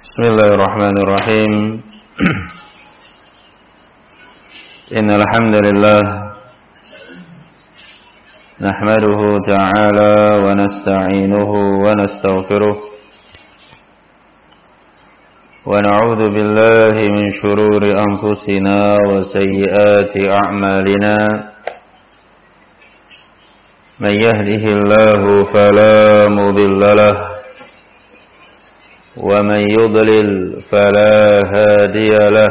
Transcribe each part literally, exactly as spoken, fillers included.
Bismillahirrahmanirrahim. Innal hamdalillah nahmaduhu ta'ala wa nasta'inuhu wa nastaghfiruh wa na'udzu billahi min shururi anfusina wa sayyiati a'malina. Man yahdihillahu fala mudilla lahu ومن يضلل فلا هادي له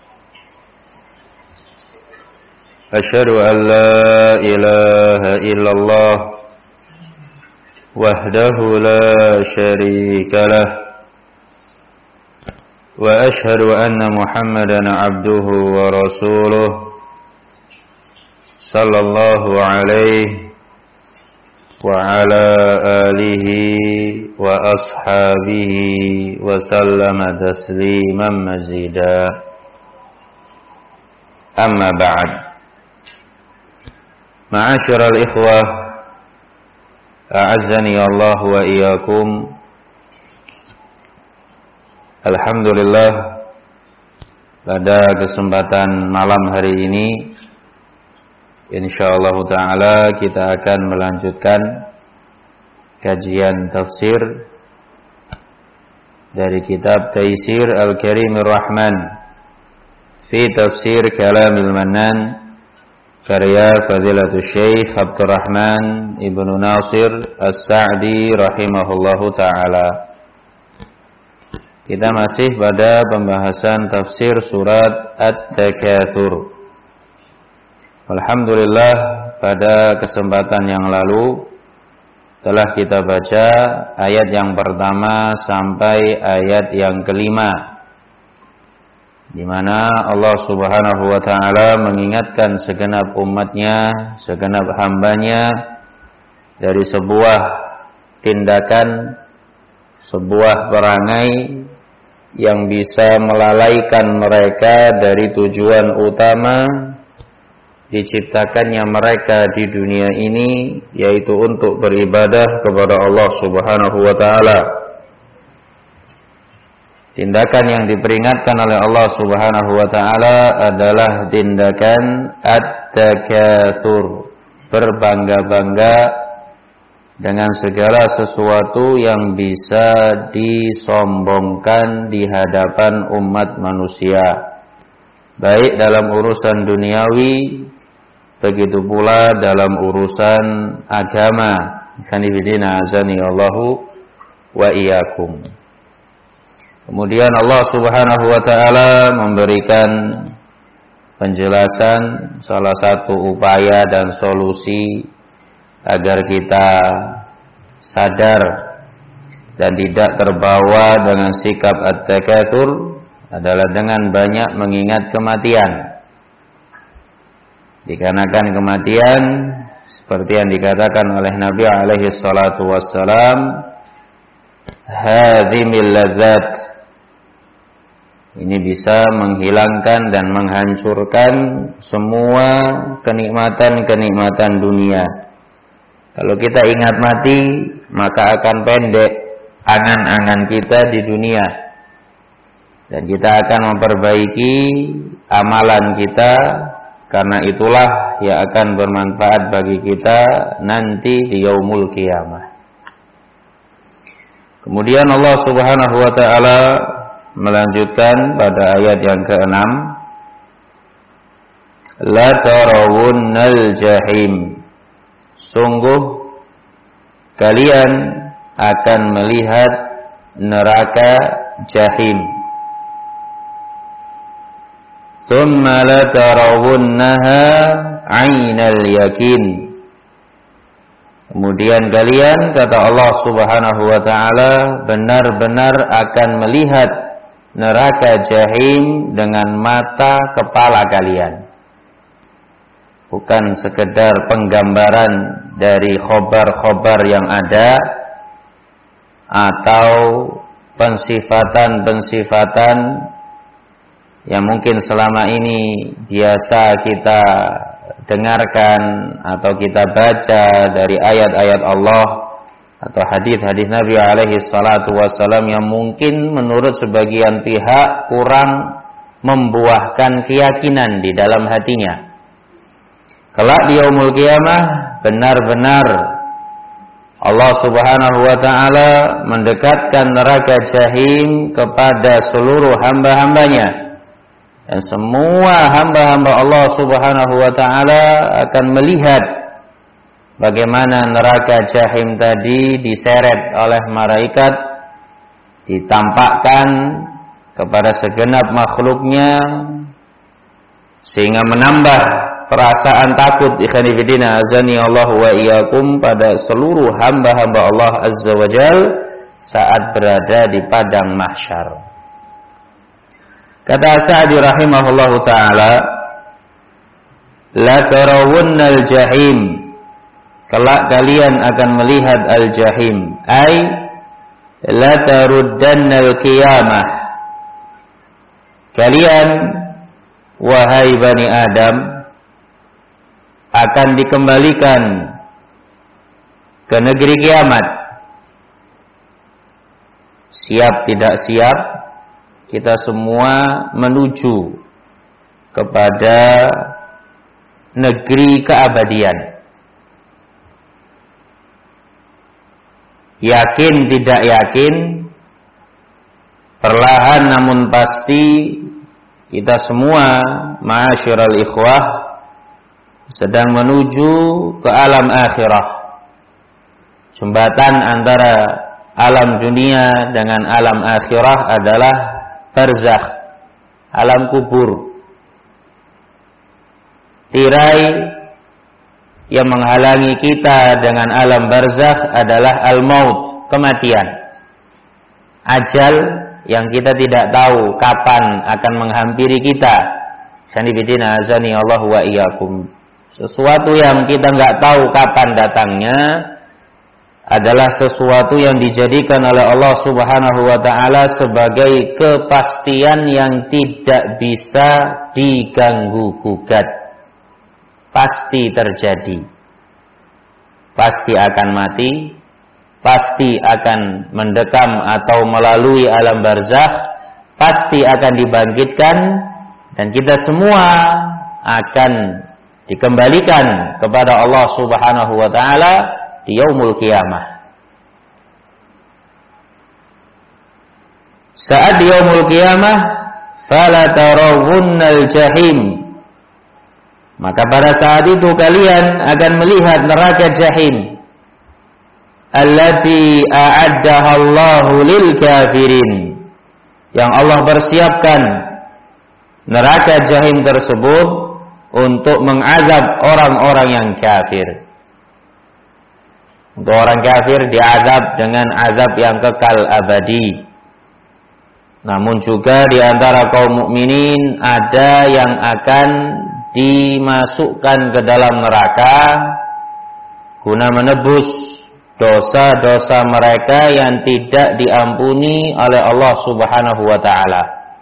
أشهد أن لا إله إلا الله وحده لا شريك له وأشهد أن محمدا عبده ورسوله صلى الله عليه وعلى آله وأصحابه وسلم تسليما مزيدا. أما بعد، معاشر الإخوة أعزني الله وإياكم. Alhamdulillah, pada kesempatan malam hari ini insyaallah ta'ala kita akan melanjutkan kajian tafsir dari kitab Taisir Al-Karimir Rahman fi Tafsir Kalamil Mannan karya Fadilatul Syekh Abdurrahman Ibnu Nasir As-Sa'di rahimahullahu ta'ala. Kita masih pada pembahasan tafsir surat At-Takatsur. Alhamdulillah, pada kesempatan yang lalu telah kita baca ayat yang pertama sampai ayat yang kelima, di mana Allah Subhanahu wa ta'ala mengingatkan segenap umatnya, segenap hambanya dari sebuah tindakan, sebuah perangai yang bisa melalaikan mereka dari tujuan utama diciptakannya mereka di dunia ini, yaitu untuk beribadah kepada Allah Subhanahu wa ta'ala. Tindakan yang diperingatkan oleh Allah Subhanahu wa ta'ala adalah tindakan at-takatsur, berbangga-bangga dengan segala sesuatu yang bisa disombongkan di hadapan umat manusia, baik dalam urusan duniawi, begitu pula dalam urusan agama. Kanibidina azani Allahu wa iyyakum. Kemudian Allah Subhanahu wa ta'ala memberikan penjelasan salah satu upaya dan solusi agar kita sadar dan tidak terbawa dengan sikap at-takatsur adalah dengan banyak mengingat kematian. Dikarenakan kematian seperti yang dikatakan oleh Nabi alaihi salatu wassalam, hadhimil ladzat, ini bisa menghilangkan dan menghancurkan semua kenikmatan-kenikmatan dunia. Kalau kita ingat mati, maka akan pendek angan-angan kita di dunia, dan kita akan memperbaiki amalan kita. Karena itulah yang akan bermanfaat bagi kita nanti di yaumul qiyamah. Kemudian Allah Subhanahu wa ta'ala melanjutkan pada ayat yang keenam, la tarawunnal jahim, sungguh kalian akan melihat neraka jahim. Thumma la tarawunnaha 'ainal yakin, kemudian kalian, kata Allah Subhanahu wa ta'ala, benar-benar akan melihat neraka jahim dengan mata kepala kalian. Bukan sekedar penggambaran dari khobar-khobar yang ada atau pensifatan-pensifatan yang mungkin selama ini biasa kita dengarkan atau kita baca dari ayat-ayat Allah atau hadis-hadis Nabi alaihi salatu wasallam yang mungkin menurut sebagian pihak kurang membuahkan keyakinan di dalam hatinya. Kelak di yaumul qiyamah benar-benar Allah Subhanahu wa taala mendekatkan neraka Jahim kepada seluruh hamba-hambanya. Dan semua hamba-hamba Allah Subhanahu wa taala akan melihat bagaimana neraka Jahim tadi diseret oleh malaikat, ditampakkan kepada segenap makhluknya, sehingga menambah perasaan takut ikhwani fillah azani Allah wa iyyakum pada seluruh hamba-hamba Allah Azza wa Jal saat berada di padang mahsyar. Kata Sa'di rahimahullahu taala, la tarawunnal jahim, kelak kalian akan melihat al-jahim, ay la taruddannal qiyamah, kalian wahai Bani Adam akan dikembalikan ke negeri kiamat. Siap tidak siap, kita semua menuju kepada negeri keabadian. Yakin tidak yakin, perlahan namun pasti kita semua ma'asyiral ikhwah sedang menuju ke alam akhirah. Jembatan antara alam dunia dengan alam akhirah adalah barzakh, alam kubur. Tirai yang menghalangi kita dengan alam barzakh adalah al-maut, kematian. Ajal yang kita tidak tahu kapan akan menghampiri kita. Sanibidina azani Allah wa iyyakum. Sesuatu yang kita nggak tahu kapan datangnya adalah sesuatu yang dijadikan oleh Allah Subhanahu wa taala sebagai kepastian yang tidak bisa diganggu gugat. Pasti terjadi. Pasti akan mati. Pasti akan mendekam atau melalui alam barzakh, pasti akan dibangkitkan, dan kita semua akan dikembalikan kepada Allah Subhanahu wa taala di yaumul qiyamah. Saat di yaumul qiyamah, fala tarawunnal jahim, maka pada saat itu kalian akan melihat neraka jahim, allati a'addaha Allahu lil kafirin, yang Allah persiapkan neraka jahim tersebut untuk mengazab orang-orang yang kafir. Untuk orang kafir diazab dengan azab yang kekal abadi. Namun juga di antara kaum mukminin ada yang akan dimasukkan ke dalam neraka guna menebus dosa-dosa mereka yang tidak diampuni oleh Allah Subhanahu wa taala.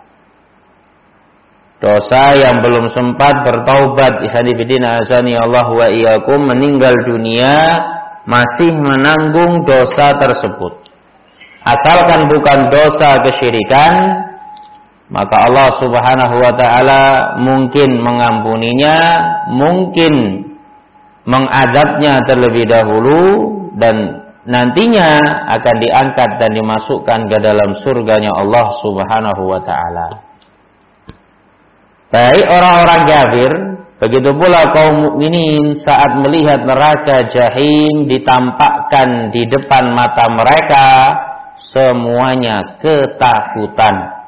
Dosa yang belum sempat bertaubat, ikhwanifidina azani Allah wa iyyakum, meninggal dunia masih menanggung dosa tersebut. Asalkan bukan dosa kesyirikan, maka Allah Subhanahu wa taala mungkin mengampuninya, mungkin mengadabnya terlebih dahulu, dan nantinya akan diangkat dan dimasukkan ke dalam surganya Allah Subhanahu wa taala. Baik orang-orang kafir, begitu pula kaum mukminin saat melihat neraka jahim ditampakkan di depan mata mereka, semuanya ketakutan.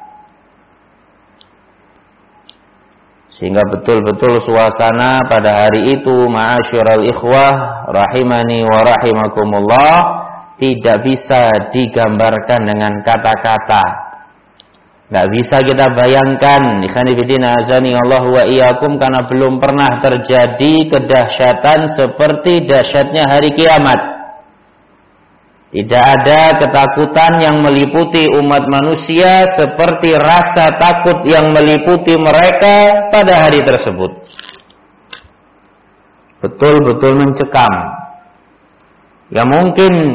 Sehingga betul-betul suasana pada hari itu, ma'asyiral ikhwah rahimani wa rahimakumullah, tidak bisa digambarkan dengan kata-kata. Tidak bisa kita bayangkan, ikhwanifidina azani Allah wa iyyakum, karena belum pernah terjadi kedahsyatan seperti dahsyatnya hari kiamat. Tidak ada ketakutan yang meliputi umat manusia seperti rasa takut yang meliputi mereka pada hari tersebut. Betul-betul mencekam. Ya mungkin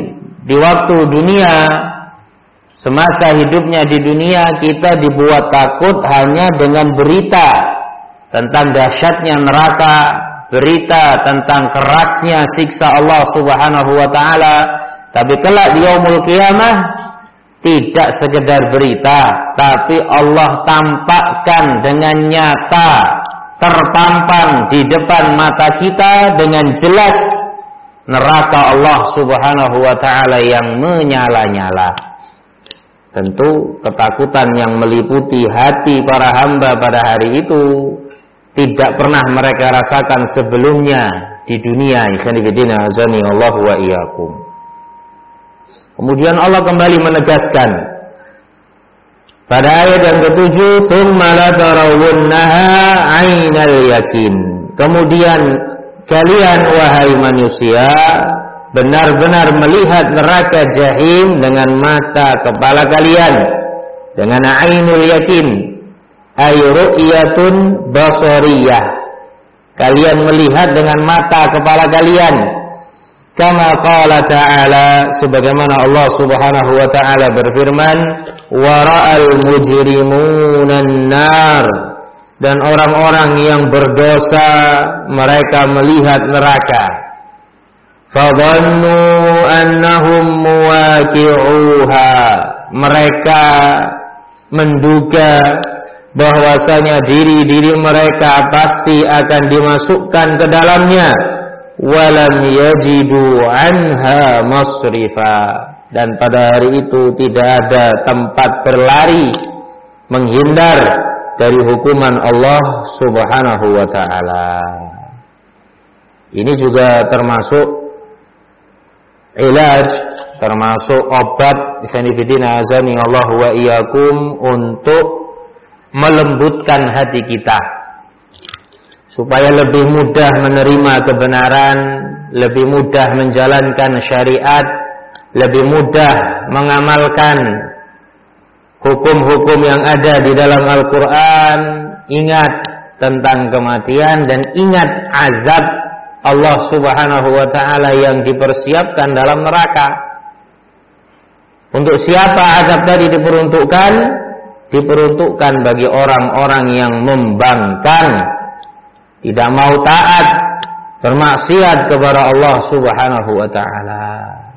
di waktu dunia, semasa hidupnya di dunia, kita dibuat takut hanya dengan berita tentang dahsyatnya neraka, berita tentang kerasnya siksa Allah Subhanahu wa taala. Tapi kelak di yaumul qiyamah tidak sekedar berita, tapi Allah tampakkan dengan nyata, terpampang di depan mata kita dengan jelas neraka Allah Subhanahu wa taala yang menyala-nyala. Tentu ketakutan yang meliputi hati para hamba pada hari itu tidak pernah mereka rasakan sebelumnya di dunia. Ikhwanifidina azani Allah wa iyyakum. Kemudian Allah kembali menegaskan pada ayat yang ketujuh, "Tsumma la tarawunnaha 'ainal yakin." Kemudian kalian wahai manusia benar-benar melihat neraka jahim dengan mata kepala kalian, dengan ainul yakin, ay ru'yatun basariyah. Kalian melihat dengan mata kepala kalian. Kama qala ta'ala, sebagaimana Allah Subhanahu wa ta'ala berfirman, wa ra'al mujrimunan nar, dan orang-orang yang berdosa mereka melihat neraka. Fadhannu annahum muwaqi'uha, mereka menduga bahwasanya diri-diri mereka pasti akan dimasukkan ke dalamnya. Walam yajidu anha masrifa, dan pada hari itu tidak ada tempat berlari menghindar dari hukuman Allah Subhanahu wa ta'ala. Ini juga termasuk ilaj, termasuk obat ikhwanifidina azani Allah wa iyyakum untuk melembutkan hati kita supaya lebih mudah menerima kebenaran, lebih mudah menjalankan syariat, lebih mudah mengamalkan hukum-hukum yang ada di dalam Al-Quran. Ingat tentang kematian dan ingat azab Allah Subhanahu wa ta'ala yang dipersiapkan dalam neraka. Untuk siapa azab tadi diperuntukkan? Diperuntukkan bagi orang-orang yang membangkang, tidak mau taat, bermaksiat kepada Allah Subhanahu wa ta'ala.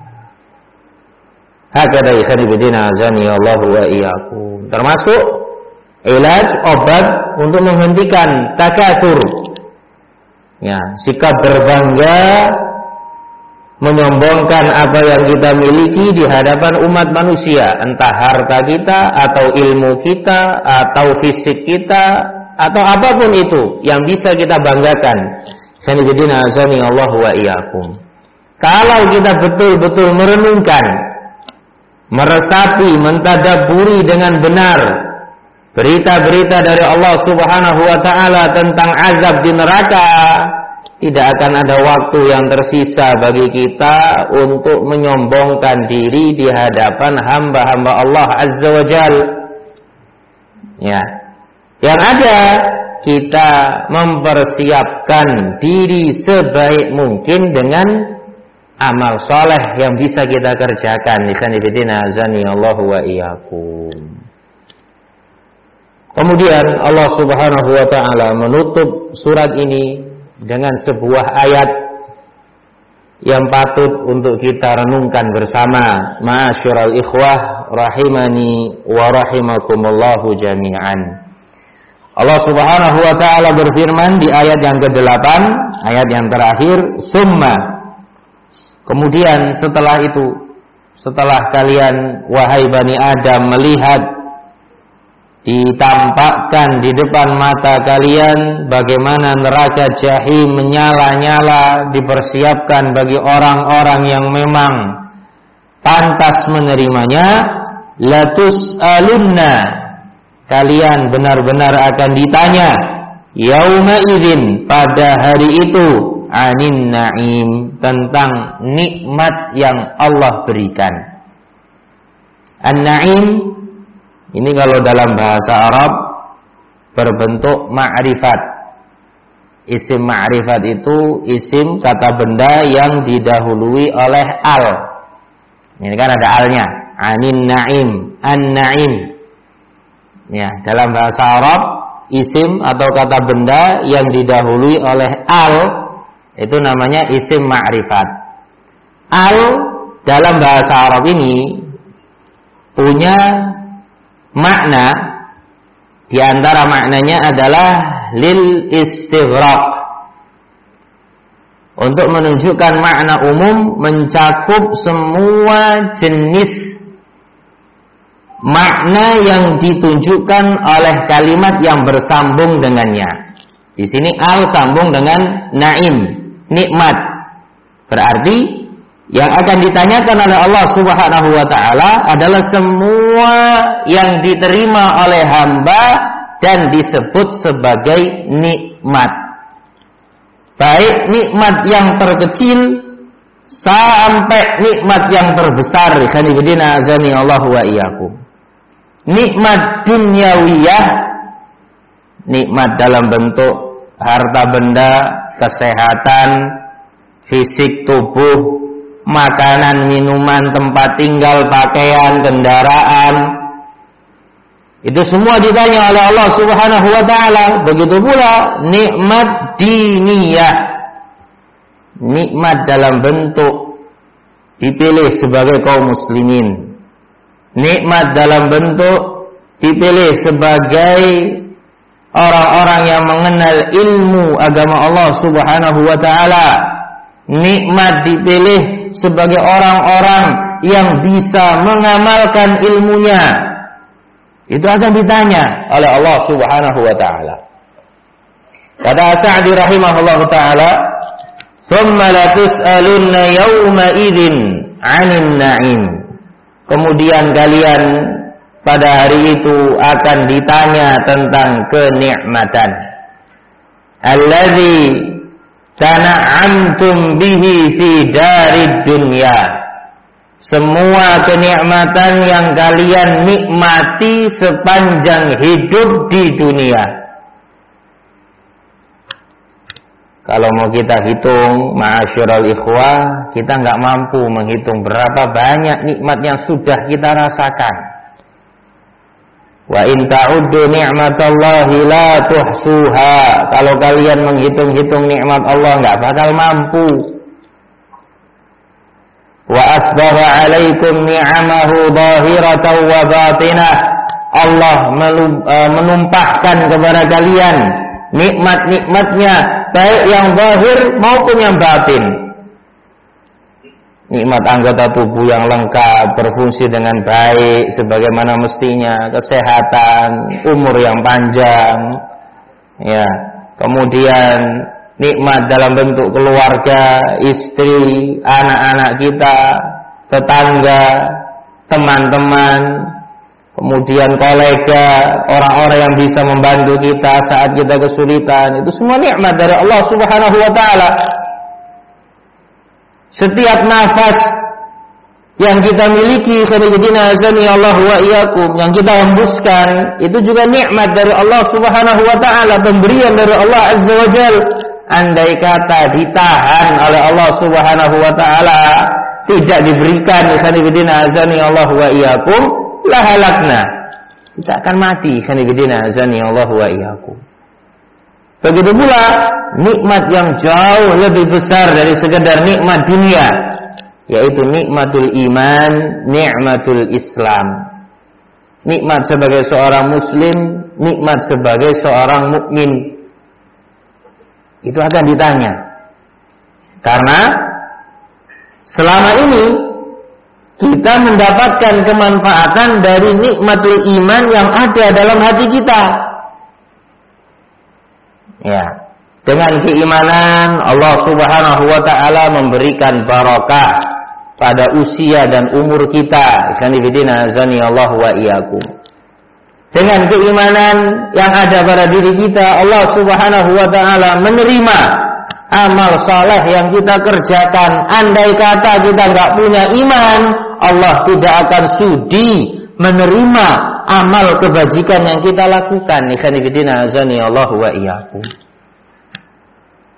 Hakada ikhwanifidina azani Allah wa iyyakum. Termasuk ilaj, obat untuk menghentikan takatsur. Ya, sikap berbangga, menyombongkan apa yang kita miliki di hadapan umat manusia, entah harta kita atau ilmu kita atau fisik kita atau apapun itu yang bisa kita banggakan. Sanibidina azani Allah wa iyyakum. Kalau kita betul-betul merenungkan, meresapi, mentadabburi dengan benar berita-berita dari Allah Subhanahu wa ta'ala tentang azab di neraka, tidak akan ada waktu yang tersisa bagi kita untuk menyombongkan diri di hadapan hamba-hamba Allah Azza wa Jal. Ya. Yang ada, kita mempersiapkan diri sebaik mungkin dengan amal soleh yang bisa kita kerjakan. Ikhwanifidina azani Allah wa iyyakum. Kemudian Allah Subhanahu wa ta'ala menutup surat ini dengan sebuah ayat yang patut untuk kita renungkan bersama. Ma'asyiral ikhwah rahimani wa rahimakumullahu jami'an. Allah Subhanahu wa ta'ala berfirman di ayat yang kedelapan, ayat yang terakhir, summa, kemudian setelah itu, setelah kalian wahai Bani Adam melihat, ditampakkan di depan mata kalian bagaimana neraka jahim menyala-nyala dipersiapkan bagi orang-orang yang memang pantas menerimanya, latus'alunna, kalian benar-benar akan ditanya yauma idzin, pada hari itu, anin na'im, tentang nikmat yang Allah berikan. An-na'im ini kalau dalam bahasa Arab berbentuk ma'rifat. Isim ma'rifat itu isim kata benda yang didahului oleh al. Ini kan ada alnya. Anin na'im, an-na'im. Ya, dalam bahasa Arab isim atau kata benda yang didahului oleh al itu namanya isim ma'rifat. Al dalam bahasa Arab ini punya makna, di antara maknanya adalah lil istighraq, untuk menunjukkan makna umum, mencakup semua jenis makna yang ditunjukkan oleh kalimat yang bersambung dengannya. Di sini al sambung dengan naim, nikmat. Berarti yang akan ditanyakan oleh Allah Subhanahu wa taala adalah semua yang diterima oleh hamba dan disebut sebagai nikmat. Baik nikmat yang terkecil sampai nikmat yang terbesar. Khanibidina azani Allah wa iyyakum. Nikmat dunyawiyah, nikmat dalam bentuk harta benda, kesehatan, fisik tubuh, makanan, minuman, tempat tinggal, pakaian, kendaraan. Itu semua ditanya oleh Allah Subhanahu wa taala. Begitu pula nikmat diniyah, nikmat dalam bentuk dipilih sebagai kaum muslimin, nikmat dalam bentuk dipilih sebagai orang-orang yang mengenal ilmu agama Allah Subhanahu wa taala, nikmat dipilih sebagai orang-orang yang bisa mengamalkan ilmunya. Itu akan ditanya oleh Allah Subhanahu wa taala. Kata Sa'di rahimahullah taala, "Tsumma la tus'alunna yawma idzin 'anil na'im." Kemudian kalian pada hari itu akan ditanya tentang kenikmatan. Allazi tana'amtum bihi fi darid dunya. Semua kenikmatan yang kalian nikmati sepanjang hidup di dunia. Kalau mau kita hitung, ma'asyiral ikhwah, kita nggak mampu menghitung berapa banyak nikmat yang sudah kita rasakan. Wa in ta'uddu ni'matallahi la tuhsuha. Kalau kalian menghitung-hitung nikmat Allah nggak bakal mampu. Wa asbagha 'alaikum ni'amahu dhahiratan wa batinah. Allah menumpahkan kepada kalian nikmat-nikmatnya, baik yang zahir maupun yang batin. Nikmat anggota tubuh yang lengkap, berfungsi dengan baik sebagaimana mestinya, kesehatan, umur yang panjang, ya. Kemudian nikmat dalam bentuk keluarga, istri, anak-anak kita, tetangga, teman-teman, kemudian kolega, orang-orang yang bisa membantu kita saat kita kesulitan. Itu semua nikmat dari Allah Subhanahu wa taala. Setiap nafas yang kita miliki, khairuddin azani Allah wa iyyakum, yang kita hembuskan, itu juga nikmat dari Allah Subhanahu wa taala, pemberian dari Allah Azza wa Jalla. Andai kata ditahan oleh Allah Subhanahu wa taala, tidak diberikan, khairuddin azani Allah wa iyyakum, la halakna. Kita akan mati, khairuddin azani Allah wa iyyakum. Begitu pula nikmat yang jauh lebih besar dari sekedar nikmat dunia, yaitu nikmatul iman, nikmatul Islam. Nikmat sebagai seorang muslim, nikmat sebagai seorang mukmin. Itu akan ditanya. Karena selama ini kita mendapatkan kemanfaatan dari nikmatul iman yang ada dalam hati kita. Ya, dengan keimanan Allah Subhanahu wa taala memberikan barakah pada usia dan umur kita. Sanibidina azani Allah wa iyyakum. Dengan keimanan yang ada pada diri kita, Allah Subhanahu wa taala menerima amal saleh yang kita kerjakan. Andai kata kita enggak punya iman, Allah tidak akan sudi menerima amal kebajikan yang kita lakukan. Ikhwanifidina azani Allah wa iyyakum.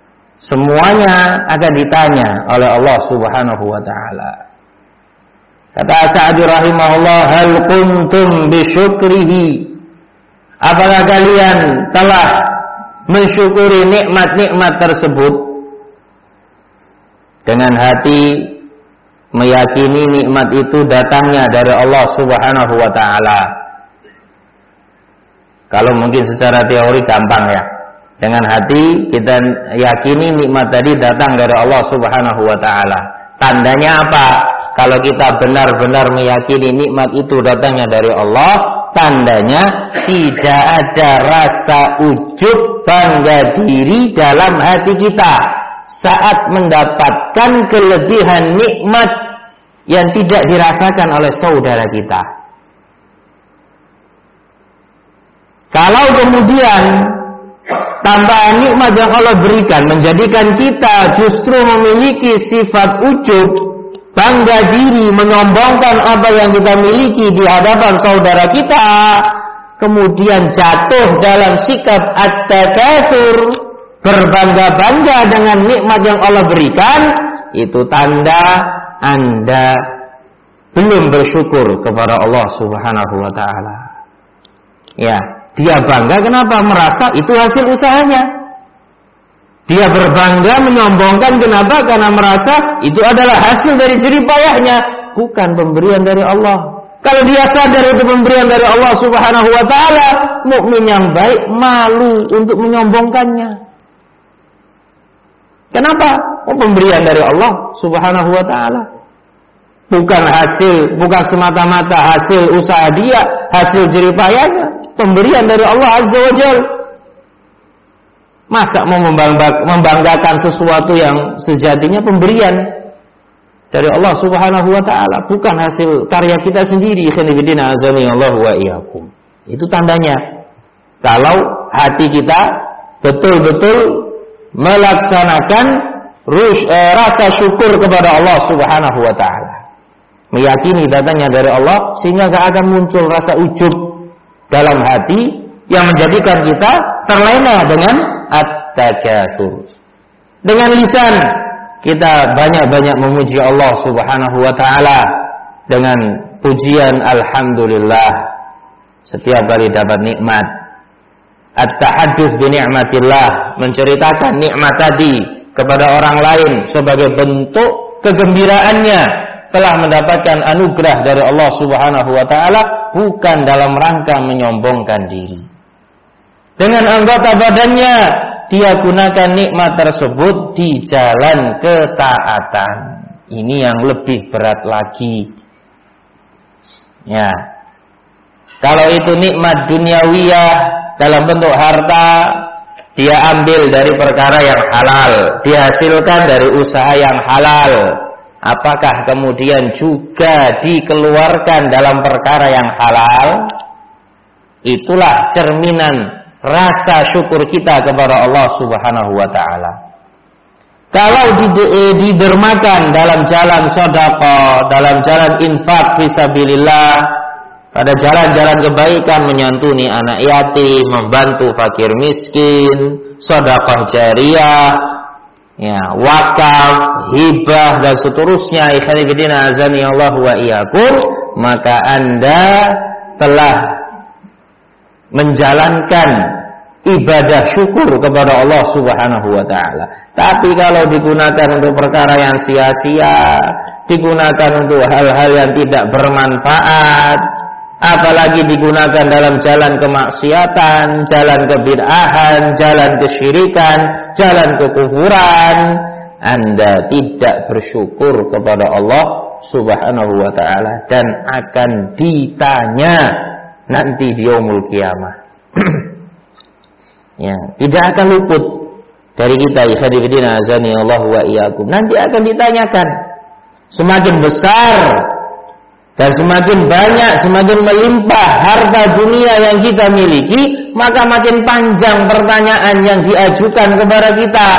Semuanya akan ditanya oleh Allah Subhanahu wa taala. Kata Sa'di rahimahullah, hal kuntum bisyukrihi, apakah kalian telah mensyukuri nikmat-nikmat tersebut dengan hati meyakini nikmat itu datangnya dari Allah Subhanahu wa taala. Kalau mungkin secara teori gampang ya. Dengan hati kita yakini nikmat tadi datang dari Allah Subhanahu wa taala. Tandanya apa? Kalau kita benar-benar meyakini nikmat itu datangnya dari Allah, tandanya tidak ada rasa ujub bangga diri dalam hati kita saat mendapatkan kelebihan nikmat yang tidak dirasakan oleh saudara kita. Kalau kemudian tambahan nikmat yang Allah berikan menjadikan kita justru memiliki sifat ujub, bangga diri, menyombongkan apa yang kita miliki di hadapan saudara kita, kemudian jatuh dalam sikap at-takatsur, berbangga-bangga dengan nikmat yang Allah berikan, itu tanda Anda belum bersyukur kepada Allah Subhanahu wa taala. Ya, dia bangga kenapa? Merasa itu hasil usahanya. Dia berbangga, menyombongkan kenapa? Karena merasa itu adalah hasil dari jerih payahnya, bukan pemberian dari Allah. Kalau dia sadar itu pemberian dari Allah Subhanahu wa taala, mukmin yang baik malu untuk menyombongkannya. Kenapa? Oh, pemberian dari Allah Subhanahu wa taala. Bukan hasil, bukan semata-mata hasil usaha dia, hasil jerih payahnya, pemberian dari Allah Azza wa Jalla. Masa mau membanggakan sesuatu yang sejatinya pemberian dari Allah Subhanahu wa taala, bukan hasil karya kita sendiri. Khanifidina azani Allah wa iyyakum. Itu tandanya kalau hati kita betul-betul melaksanakan rush, eh, rasa syukur kepada Allah Subhanahu wa taala. Meyakini datangnya dari Allah sehingga gak akan muncul rasa ujub dalam hati yang menjadikan kita terlena dengan at-takatsur. Dengan lisan kita banyak-banyak memuji Allah Subhanahu wa taala dengan pujian alhamdulillah setiap kali dapat nikmat. At-tahadduts bi ni'matillah, menceritakan nikmat tadi kepada orang lain sebagai bentuk kegembiraannya telah mendapatkan anugerah dari Allah Subhanahu wa taala, bukan dalam rangka menyombongkan diri. Dengan anggota badannya dia gunakan nikmat tersebut di jalan ketaatan. Ini yang lebih berat lagi. Ya. Kalau itu nikmat duniawiyah dalam bentuk harta, dia ambil dari perkara yang halal, dihasilkan dari usaha yang halal. Apakah kemudian juga dikeluarkan dalam perkara yang halal? Itulah cerminan rasa syukur kita kepada Allah Subhanahu wa taala. Kalau didermakan dalam jalan sedekah, dalam jalan infak fisabilillah, pada jalan-jalan kebaikan, menyantuni anak yatim, membantu fakir miskin, sedekah jariyah, ya, wakaf, hibah dan seterusnya, ikhwanifidina azani Allah wa iyyakum, maka Anda telah menjalankan ibadah syukur kepada Allah Subhanahu wa taala. Tapi kalau digunakan untuk perkara yang sia-sia, digunakan untuk hal-hal yang tidak bermanfaat, apalagi digunakan dalam jalan kemaksiatan, jalan kebid'ahan, jalan kesyirikan, jalan kekufuran, Anda tidak bersyukur kepada Allah Subhanahu wa taala dan akan ditanya nanti di yaumul qiyamah. Ya, tidak akan luput dari kita, ikhwanifidina azani Allah wa iyyakum. Nanti akan ditanyakan. Semakin besar dan semakin banyak, semakin melimpah harta dunia yang kita miliki, maka makin panjang pertanyaan yang diajukan kepada kita.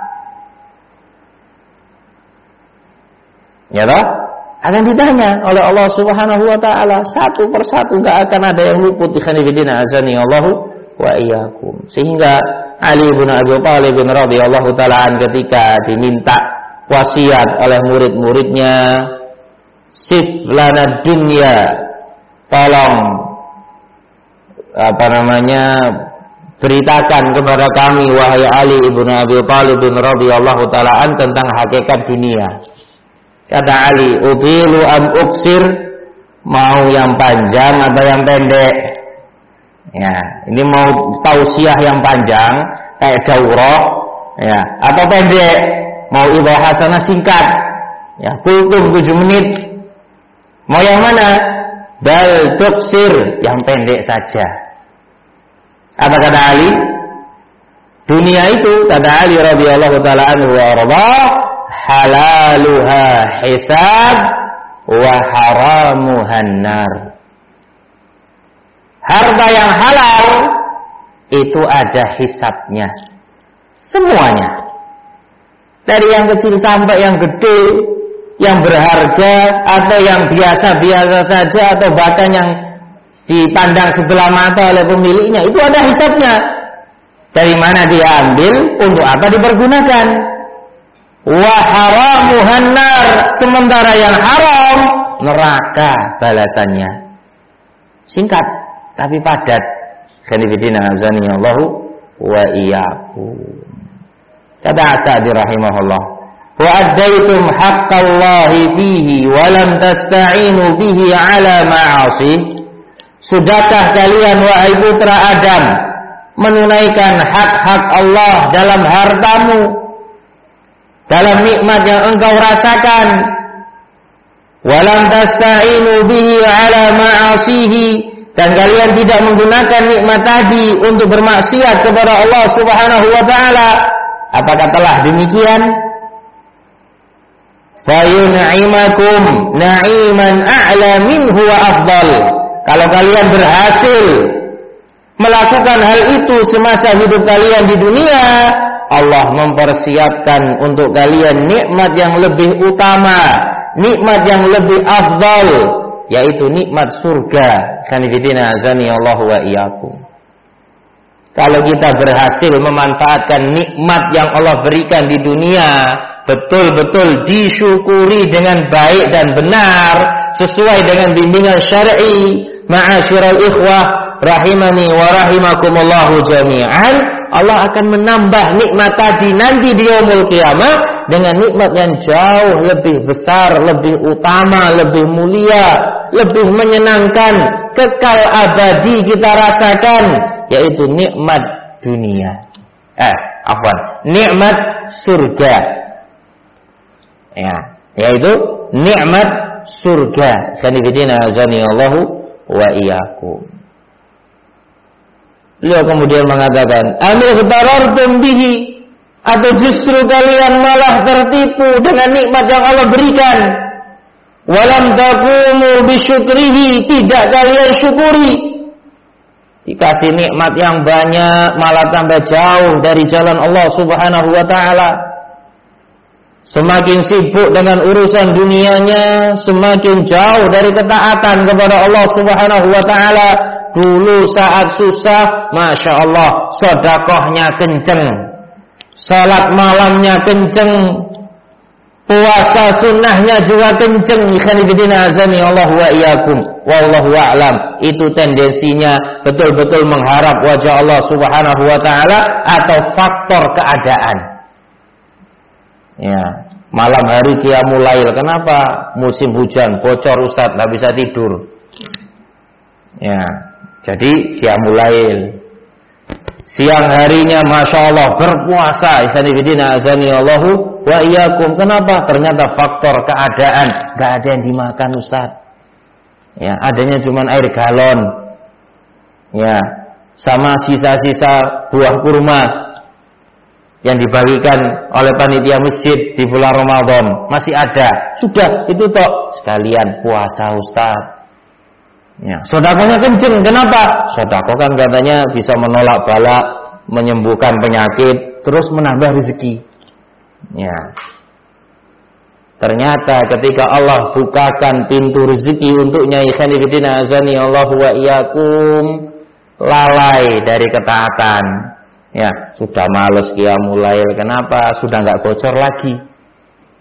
Ya toh? Akan ditanya oleh Allah Subhanahu wa taala satu persatu, enggak akan ada yang luput, ikhwanifidina azani Allah wa iyyakum. Sehingga Ali bin Abi Thalib radhiyallahu taala an ketika diminta wasiat oleh murid-muridnya, sif lana dunya, tolong apa namanya beritakan kepada kami wahai Ali ibnu Abi Thalib radhiyallahu taala an tentang hakikat dunia. Kata Ali, utilu am uksir, mau yang panjang atau yang pendek? Ya, ini mau tausiah yang panjang kayak daurah, ya, atau pendek, mau ibadah hasanah singkat, ya, kultum tujuh menit. Mau yang mana? Bal tuksir, yang pendek saja. Apa kata Ali? Dunia itu, kata Ali radhiyallahu taala anhu wa arda, halaluha hisab wa haramuhan nar. Harta yang halal itu ada hisabnya. Semuanya. Dari yang kecil sampai yang gede, yang berharga atau yang biasa-biasa saja atau bahkan yang dipandang sebelah mata oleh pemiliknya, itu ada hisabnya. Dari mana dia ambil, untuk apa dipergunakan. Wa haramuhan nar, sementara yang haram neraka balasannya. Singkat tapi padat. Khanifidina azani Allahu wa iyyakum. Kata As-Sa'di rahimahullah, wa addaitum haqqallahi fihi wa lam tasta'inu bihi ala ma'asi. Sudahkah kalian wahai putra Adam menunaikan hak-hak Allah dalam hartamu, dalam nikmat yang engkau rasakan? Walam tasta'inu bihi ala ma'asihi, dan kalian tidak menggunakan nikmat tadi untuk bermaksiat kepada Allah Subhanahu wa taala. Apakah telah demikian? Fayun'imakum na'iman a'la minhu wa afdal. Kalau kalian berhasil melakukan hal itu semasa hidup kalian di dunia, Allah mempersiapkan untuk kalian nikmat yang lebih utama, nikmat yang lebih afdal, yaitu nikmat surga. Khanifidina azani Allah wa iyyakum. Kalau kita berhasil memanfaatkan nikmat yang Allah berikan di dunia, betul-betul disyukuri dengan baik dan benar sesuai dengan bimbingan syar'i, ma'asyiral ikhwah rahimani wa rahimakumullahu jami'an, Allah akan menambah nikmat tadi nanti di yaumul qiyamah dengan nikmat yang jauh lebih besar, lebih utama, lebih mulia, lebih menyenangkan, kekal abadi kita rasakan, yaitu nikmat dunia. Eh, afwan, nikmat surga. Ya, yaitu nikmat surga. Kanifidina azani Allahu wa iyyakum. Beliau kemudian mengatakan, amil barartum bihi, atau justru kalian malah tertipu dengan nikmat yang Allah berikan. Walam taqumu bisyukrihi, tidak kalian syukuri. Dikasih nikmat yang banyak malah tambah jauh dari jalan Allah Subhanahu wa taala. Semakin sibuk dengan urusan dunianya, semakin jauh dari ketaatan kepada Allah Subhanahu wa taala. Dulu saat susah, Masya Allah, sedekahnya kenceng, salat malamnya kenceng, puasa sunnahnya juga kenceng. Khanifidina azani Allah wa iyyakum. Wallahu a'lam. Itu tendensinya betul-betul mengharap wajah Allah Subhanahu wa taala atau faktor keadaan. Ya, malam hari qiyamul lail. Kenapa? Musim hujan, bocor Ustaz, enggak bisa tidur. Ya, jadi qiyamul lail. Siang harinya Masya Allah berpuasa. Isanibidina azani Allahu wa iyyakum. Kenapa? Ternyata faktor keadaan, gak ada yang dimakan Ustaz. Ya, adanya cuma air galon. Ya, sama sisa-sisa buah kurma yang dibagikan oleh panitia masjid di bulan Ramadan. Masih ada. Sudah, itu toh sekalian puasa Ustaz. Ya, sedekahnya kenceng. Kenapa? Sedekah kan katanya bisa menolak bala, menyembuhkan penyakit, terus menambah rezeki. Ya. Ternyata ketika Allah bukakan pintu rezeki untuknya, ikhwanifidina azani Allahu wa iyyakum, lalai dari ketaatan. Ya, sudah males qiyamul lail. Kenapa? Sudah enggak bocor lagi.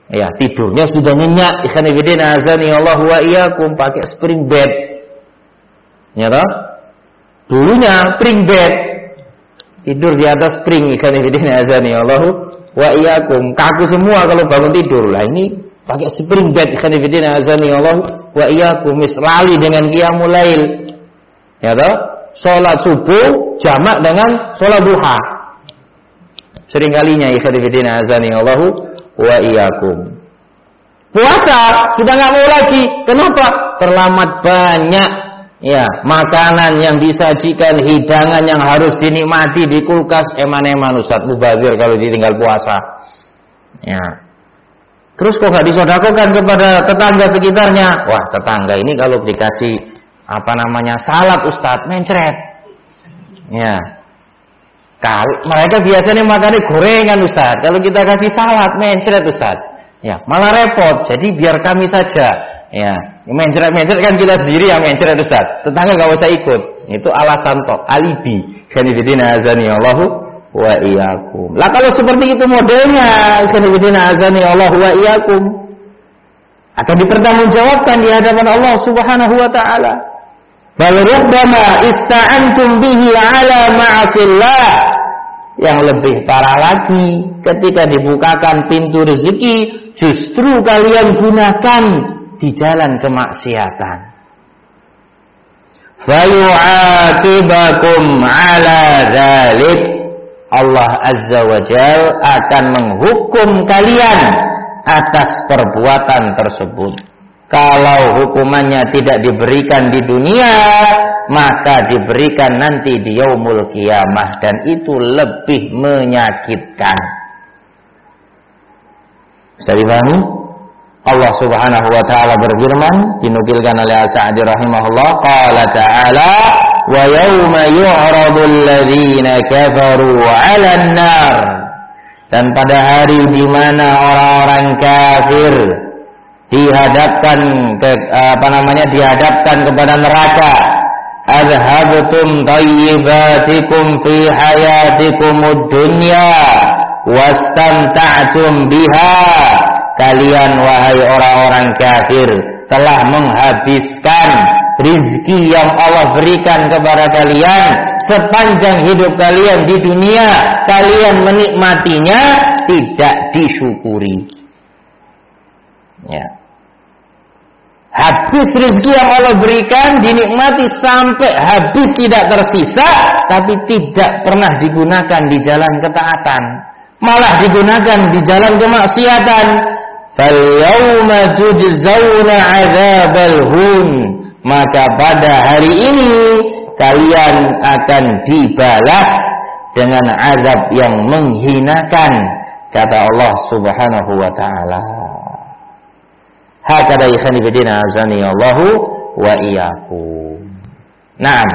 Ya, tidurnya sudah nyenyak, ikhwan fillah azani Allah wa iyyakum, pakai spring bed. Ya toh? Dulunya spring bed. Tidur di atas spring, ikhwan fillah azani Allah wa iyyakum. Kaku semua kalau bangun tidur. Lah ini pakai spring bed, ikhwan fillah azani Allah wa iyyakum, lali dengan qiyamul lail. Ya toh? Salat subuh jamak dengan salat duha. Sering kalinya ikhwan fillah azani Allah wa iyyakum. Puasa sudah enggak mau lagi. Kenapa? Terlambat banyak ya makanan yang disajikan, hidangan yang harus dinikmati di kulkas, eman-eman Ustaz mubazir kalau ditinggal puasa. Ya. Terus kok enggak disedekahkan kepada tetangga sekitarnya? Wah, tetangga ini kalau dikasih apa namanya salad Ustaz mencret. Ya. Kalau mereka biasanya makannya gorengan Ustaz, kalau kita kasih salad mencret Ustaz, ya malah repot. Jadi biar kami saja, ya mencret-mencret kan kita sendiri yang mencret Ustaz, tetangga nggak usah ikut. Itu alasan tok, alibi. Kanibidina azani Allahu wa iyyakum. Lah kalau seperti itu modelnya, kanibidina azani Allahu wa iyyakum, akan dipertanggungjawabkan di hadapan Allah Subhanahu wa taala. Bal rubbama ista'antum bihi ala ma'asillah. Yang lebih parah lagi, ketika dibukakan pintu rezeki, justru kalian gunakan di jalan kemaksiatan. Fayu'aqibakum ala dzalik. Allah Azza wa Jalla akan menghukum kalian atas perbuatan tersebut. Kalau hukumannya tidak diberikan di dunia, maka diberikan nanti di yaumul qiyamah, dan itu lebih menyakitkan. Bisa dipahami? Allah Subhanahu wa taala berfirman, dinukilkan oleh As-Sa'di rahimahullah, qala ta'ala, wa yauma yu'radul ladzina kafaru 'alan nar. Dan pada hari di mana orang-orang kafir dihadapkan ke apa namanya dihadapkan kepada neraka, adhabtum thayyibatikum fi hayatikumud dunya wastamta'tum biha. Kalian wahai orang-orang kafir telah menghabiskan rizki yang Allah berikan kepada kalian sepanjang hidup kalian di dunia. Kalian menikmatinya, tidak disyukuri. Ya. Habis rezeki yang Allah berikan, dinikmati sampai habis tidak tersisa, tapi tidak pernah digunakan di jalan ketaatan, malah digunakan di jalan kemaksiatan. Fal yauma tujzauna 'adzabal hun. Maka pada hari ini kalian akan dibalas dengan azab yang menghinakan, kata Allah Subhanahu wa taala. Hakada ikhani bidina azani Allahu wa iyyakum. Naam.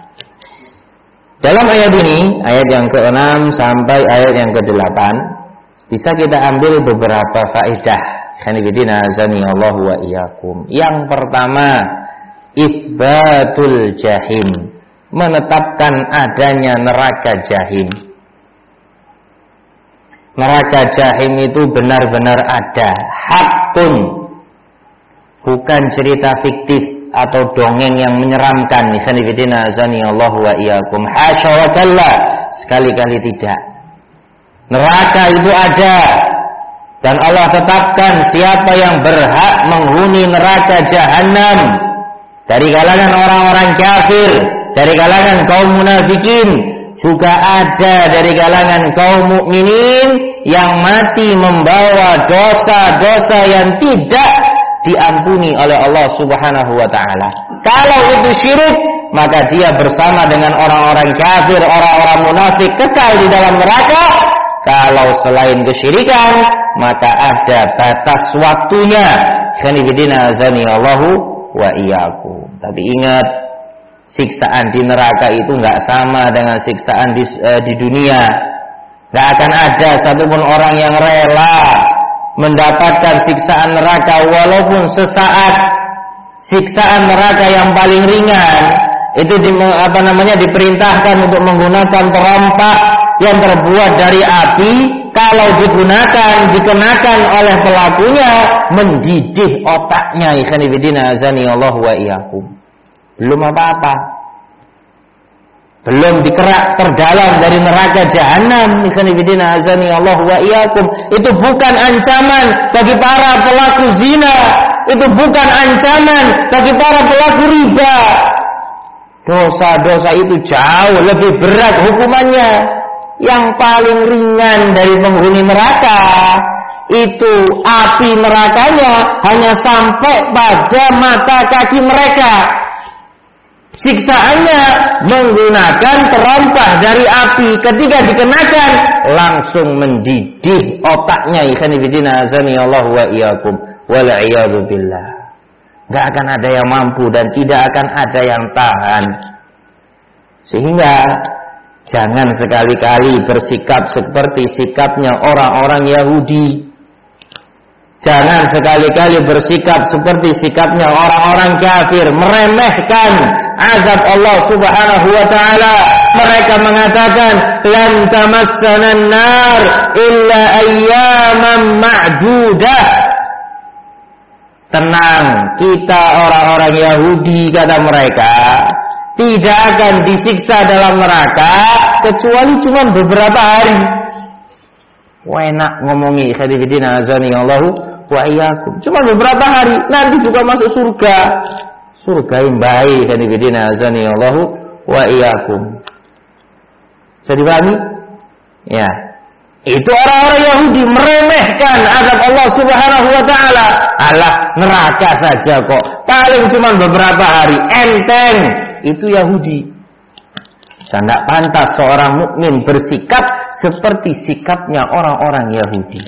Dalam ayat ini, ayat yang keenam sampai ayat yang kedelapan, bisa kita ambil beberapa faedah. Ikhani bidina azani Allahu wa iyyakum. Yang pertama, itsbatul jahim, menetapkan adanya neraka jahim. Neraka jahim itu benar-benar ada, hakun, bukan cerita fiktif atau dongeng yang menyeramkan. Ikhwanifidina azani Allah wa iyyakum. Hasya wa kalla, sekali-kali tidak. Neraka itu ada, dan Allah tetapkan siapa yang berhak menghuni neraka jahanam dari kalangan orang-orang kafir, dari kalangan kaum munafikin, juga ada dari kalangan kaum mukminin yang mati membawa dosa-dosa yang tidak diampuni oleh Allah Subhanahu wa taala. Kalau itu syirik, maka dia bersama dengan orang-orang kafir, orang-orang munafik, kekal di dalam neraka. Kalau selain kesyirikan, maka ada batas waktunya. Khanifidina azani Allahu wa iyyakum. Tapi ingat, siksaan di neraka itu enggak sama dengan siksaan di, eh, di dunia. Enggak akan ada satupun orang yang rela mendapatkan siksaan neraka walaupun sesaat. Siksaan neraka yang paling ringan itu di, apa namanya diperintahkan untuk menggunakan perompak yang terbuat dari api kalau digunakan, dikenakan oleh pelakunya, mendidih otaknya. Ikhwan fillah azani Allah wa iyyakum. Belum apa-apa, belum dikerak terdalam dari neraka jahanam. Ikhwan fillah azani Allah wa iyyakum. Itu bukan ancaman bagi para pelaku zina, itu bukan ancaman bagi para pelaku riba. Dosa-dosa itu jauh lebih berat hukumannya. Yang paling ringan dari penghuni neraka itu api nerakanya hanya sampai pada mata kaki mereka. Siksaannya menggunakan terompah dari api. Ketika dikenakan langsung mendidih otaknya. Ikhwan fillah azani Allah wa iyyakum wal iyadu billah. Enggak akan ada yang mampu dan tidak akan ada yang tahan. Sehingga jangan sekali-kali bersikap seperti sikapnya orang-orang Yahudi. Jangan sekali-kali bersikap seperti sikapnya orang-orang kafir, meremehkan azab Allah Subhanahu wa taala. Mereka mengatakan, "Lan tamassana an-nar illa ayyaman ma'dudah." Tenang, kita orang-orang Yahudi, kata mereka, tidak akan disiksa dalam neraka kecuali cuma beberapa hari. Enak ngomongi khadifidina azani Allahu wa iyyakum. Cuma beberapa hari, nanti juga masuk surga. Surga yang baik khadifidina azani Allahu wa iyyakum. Bisa dipahami? Ya. Itu orang-orang Yahudi meremehkan azab Allah Subhanahu wa taala. Alah, neraka saja kok. Paling cuma beberapa hari, enteng. Itu Yahudi. Dan tidak pantas seorang mukmin bersikap seperti sikapnya orang-orang Yahudi.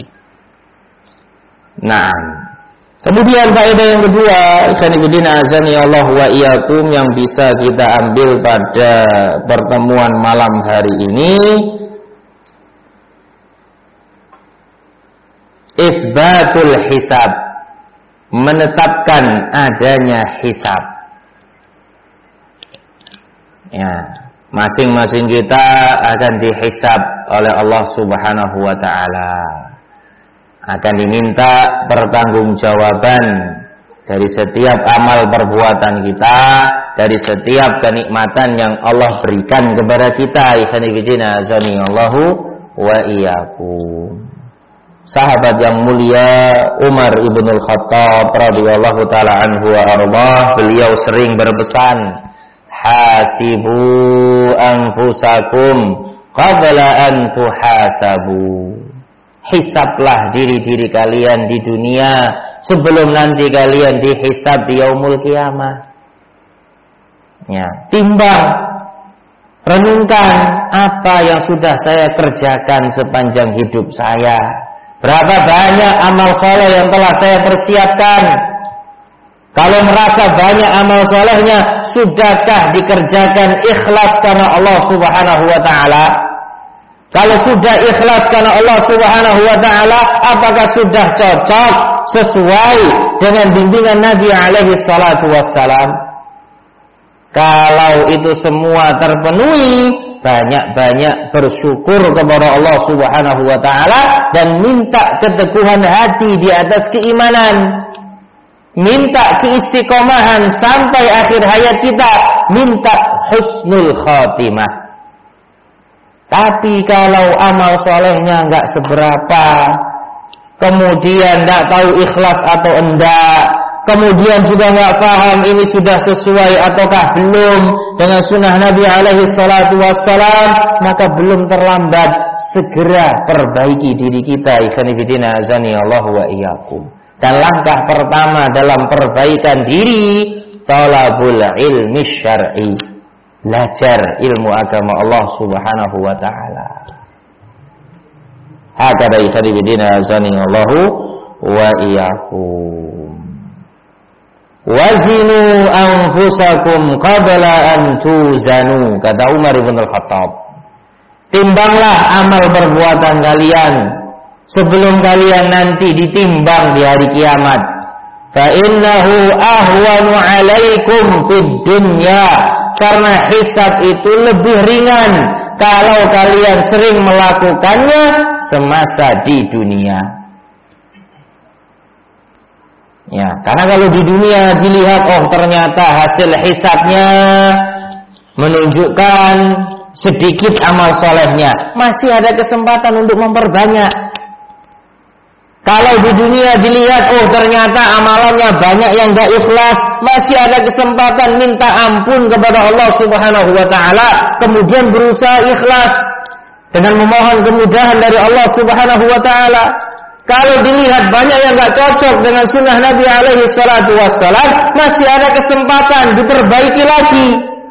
Nah, kemudian faedah yang kedua, ikhwanifiddin azani Allah wa iyyakum, yang bisa kita ambil pada pertemuan malam hari ini, itsbatul hisab, menetapkan adanya hisab. Ya, masing-masing kita akan dihisab oleh Allah Subhanahu wa taala. Akan diminta pertanggungjawaban dari setiap amal perbuatan kita, dari setiap kenikmatan yang Allah berikan kepada kita. Ikhwanifidina azani Allahu wa iyyakum. Sahabat yang mulia Umar ibnul Khattab radhiyallahu taala anhu wa ardhah, beliau sering berpesan, hasibu anfusakum qabla an tuhasabu. Hisablah diri-diri kalian di dunia sebelum nanti kalian dihisab di yaumul kiamah. Ya, timbang, renungkan apa yang sudah saya kerjakan sepanjang hidup saya. Berapa banyak amal soleh yang telah saya persiapkan. Kalau merasa banyak amal solehnya, sudahkah dikerjakan ikhlas karena Allah Subhanahu wa ta'ala? Kalau sudah ikhlas karena Allah Subhanahu wa ta'ala, apakah sudah cocok sesuai dengan bimbingan Nabi alaihi salatu wassalam? Kalau itu semua terpenuhi, banyak-banyak bersyukur kepada Allah Subhanahu wa ta'ala dan minta keteguhan hati di atas keimanan. Minta keistiqomahan sampai akhir hayat kita, minta husnul khatimah. Tapi kalau amal solehnya enggak seberapa, kemudian enggak tahu ikhlas atau enggak, kemudian juga enggak paham ini sudah sesuai ataukah belum dengan sunnah Nabi alaihi salatu wassalam, maka belum terlambat, segera perbaiki diri kita. Ikhwanifidina azani Allah wa iyyakum. Dan langkah pertama dalam perbaikan diri, talabul ilmi syar'i, belajar ilmu agama Allah Subhanahu wa ta'ala. Hakada ikhwanifidina azani Allah wa iyyakum. Wazinu anfusakum qabla an tuzanu, kata Umar ibn al-Khattab. Timbanglah amal perbuatan kalian sebelum kalian nanti ditimbang di hari kiamat. Fa innahu ahwanu alaikum fid dunya, karena hisab itu lebih ringan, kalau kalian sering melakukannya semasa di dunia. Ya, karena kalau di dunia dilihat, oh ternyata hasil hisabnya menunjukkan sedikit amal solehnya, masih ada kesempatan untuk memperbanyak. Kalau di dunia dilihat, oh ternyata amalannya banyak yang gak ikhlas, masih ada kesempatan minta ampun kepada Allah Subhanahu wa Ta'ala, kemudian berusaha ikhlas dengan memohon kemudahan dari Allah Subhanahu wa Ta'ala. Kalau dilihat banyak yang gak cocok dengan sunnah Nabi alaihi salatu wassalam, masih ada kesempatan diperbaiki lagi.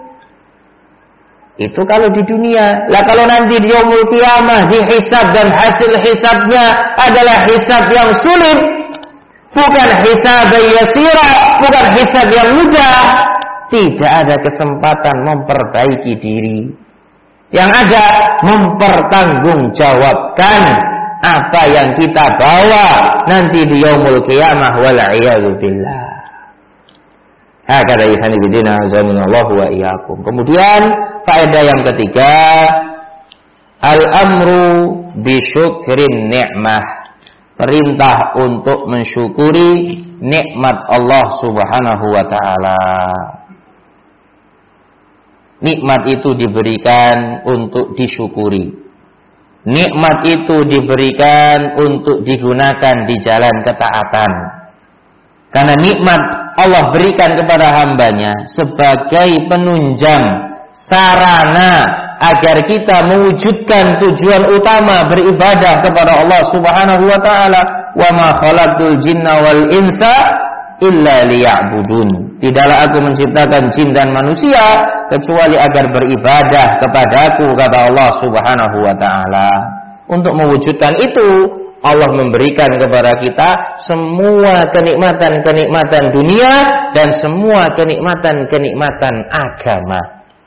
Itu kalau di dunia. Lah kalau nanti di yaumul qiyamah dihisab dan hasil hisabnya adalah hisab yang sulit, bukan hisab yasira, bukan hisab yang mudah, tidak ada kesempatan memperbaiki diri. Yang ada mempertanggungjawabkan apa yang kita bawa nanti di yaumul qiyamah wal iyadu billah. Hakada ihani bidina azanillahu wa iyyakum. Kemudian faedah yang ketiga, al-amru bi syukrin ni'mah. Perintah untuk mensyukuri nikmat Allah Subhanahu wa taala. Nikmat itu diberikan untuk disyukuri. Nikmat itu diberikan untuk digunakan di jalan ketaatan. Karena nikmat Allah berikan kepada hambanya sebagai penunjang, sarana agar kita mewujudkan tujuan utama beribadah kepada Allah Subhanahu wa taala. Wa ma khalaqtul jinna wal insa illa liya'budun. Tidaklah aku menciptakan jin dan manusia kecuali agar beribadah kepadaku, kata Allah Subhanahu wa taala. Untuk mewujudkan itu, Allah memberikan kepada kita semua kenikmatan-kenikmatan dunia dan semua kenikmatan-kenikmatan agama.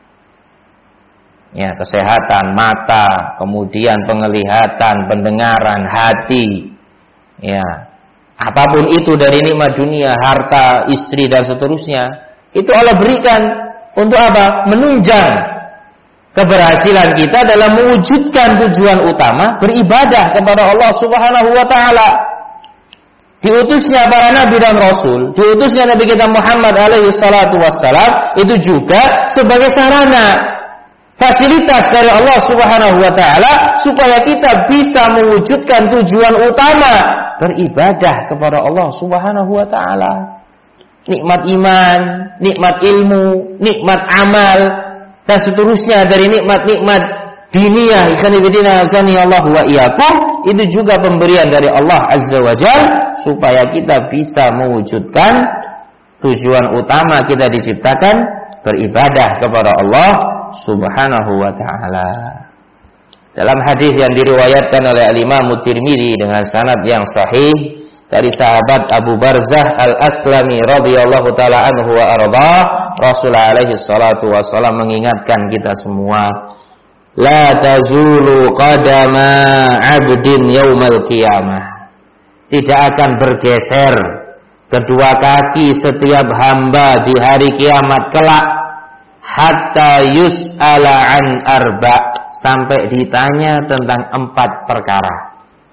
Ya, kesehatan mata, kemudian penglihatan, pendengaran, hati. Ya, apapun itu dari nikmat dunia, harta, istri dan seterusnya, itu Allah berikan untuk apa? Menunjang keberhasilan kita dalam mewujudkan tujuan utama beribadah kepada Allah Subhanahu wa taala. Diutusnya para nabi dan rasul, diutusnya Nabi kita Muhammad alaihi salatu wassalam itu juga sebagai sarana, fasilitas dari Allah Subhanahu wa taala supaya kita bisa mewujudkan tujuan utama beribadah kepada Allah Subhanahu wa taala. Nikmat iman, nikmat ilmu, nikmat amal dan seterusnya dari nikmat-nikmat diniyah, ikhwan fillah azanillahu wa iyyakum, itu juga pemberian dari Allah Azza wa Jalla supaya kita bisa mewujudkan tujuan utama kita diciptakan beribadah kepada Allah Subhanahu wa taala. Dalam hadis yang diriwayatkan oleh Al-Imam Tirmidzi dengan sanad yang sahih dari sahabat Abu Barzah Al-Aslami radhiyallahu taala anhu wa arda, Rasulullah alaihi salatu wasallam mengingatkan kita semua, la tazulu qadama 'abdin yaumal qiyamah. Tidak akan bergeser kedua kaki setiap hamba di hari kiamat kelak, hatta yus'ala an arba, sampai ditanya tentang empat perkara.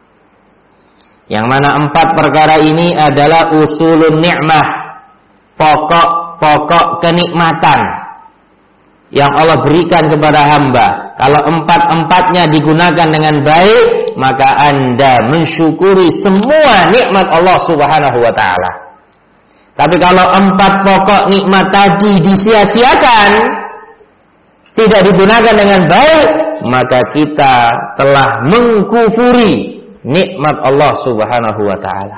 Yang mana empat perkara ini adalah usulun ni'mah, pokok-pokok kenikmatan yang Allah berikan kepada hamba. Kalau empat-empatnya digunakan dengan baik, maka Anda mensyukuri semua nikmat Allah Subhanahu wa taala. Tapi kalau empat pokok nikmat tadi disia-siakan, tidak digunakan dengan baik, maka kita telah mengkufuri nikmat Allah Subhanahu wa taala.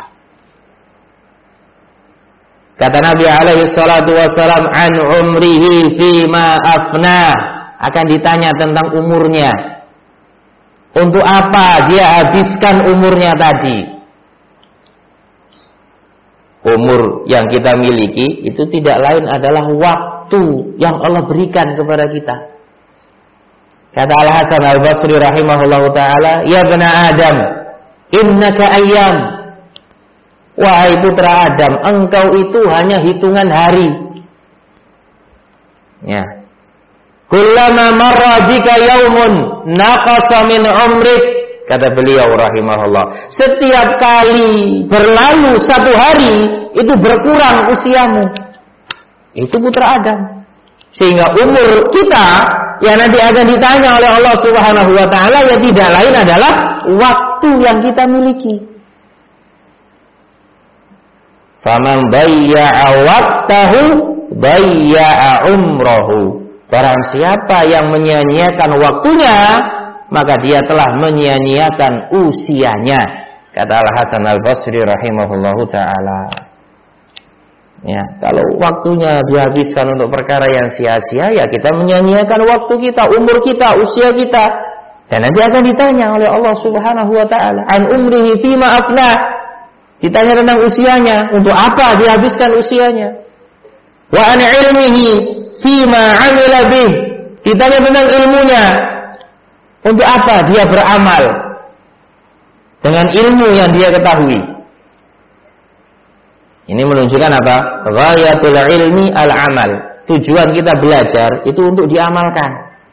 Kata Nabi alaihi salatu wasalam, an umrihi fima afnah, akan ditanya tentang umurnya. Untuk apa dia habiskan umurnya tadi? Umur yang kita miliki itu tidak lain adalah waktu yang Allah berikan kepada kita. Kata Al-Hasan Al-Basri rahimahullahu taala, ya bani Adam, innaka ayyam, wahai putra Adam, engkau itu hanya hitungan hari. Ya. Kullama marra bika yaumun naqasa min umrik, kata beliau rahimahullah. Setiap kali berlalu satu hari itu berkurang usiamu. Itu putra Adam. Sehingga umur kita yang nanti akan ditanya oleh Allah Subhanahu wa taala ya tidak lain adalah waktu yang kita miliki. Faman dayya'a waqtahu dayya'a umrahu. Barang siapa yang menyia-nyiakan waktunya, maka dia telah menyia-nyiakan usianya. Kata Al-Hasan Al-Basri rahimahullahu ta'ala. Ya, kalau waktunya dihabiskan untuk perkara yang sia-sia, ya kita menyia-nyiakan waktu kita, umur kita, usia kita. Dan nanti akan ditanya oleh Allah Subhanahu wa ta'ala, an umrihi fima afna. Ditanya tentang usianya, untuk apa dihabiskan usianya. Wa an ilmihi fima amila bih. Ditanya tentang ilmunya, untuk apa dia beramal dengan ilmu yang dia ketahui. Ini menunjukkan apa? Ghayatul ilmi al-amal. Tujuan kita belajar itu untuk diamalkan.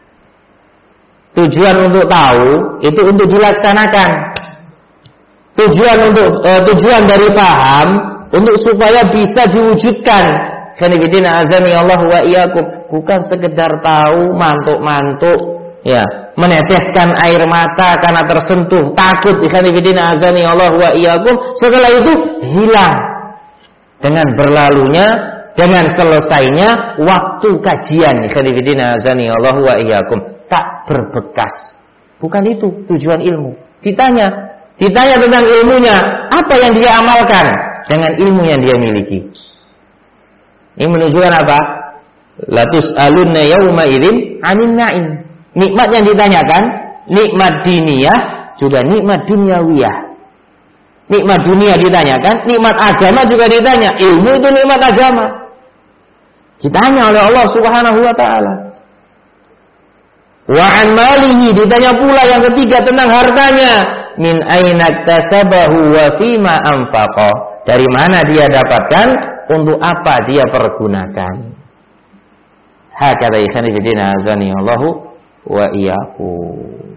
Tujuan untuk tahu itu untuk dilaksanakan. Tujuan untuk uh, tujuan dari paham untuk supaya bisa diwujudkan. Khanifidina azani Allah wa iyyakum. Bukan sekedar tahu mantuk-mantuk, ya, meneteskan air mata karena tersentuh, takut. Khanifidina azani Allah wa iyyakum. Setelah itu hilang dengan berlalunya, dengan selesainya waktu kajian. Khanifidina azani Allah wa iyyakum. Tak berbekas. Bukan itu tujuan ilmu. Ditanya Ditanya tentang ilmunya, apa yang dia amalkan dengan ilmu yang dia miliki. Ini menunjukkan apa? Latus alunna yauma idzin 'anin na'im. Nikmat yang ditanyakan, nikmat diniyah juga nikmat duniawiyah. Nikmat dunia ditanyakan, nikmat agama juga ditanya. Ilmu itu nikmat agama. Ditanya oleh Allah Subhanahu wa taala. Wa 'an malihi, ditanya pula yang ketiga tentang hartanya. Min aina tasabahu wa fima anfaqa. Dari mana dia dapatkan, untuk apa dia pergunakan. Hakadha ikhwani fillah azani Allahu wa iyyakum.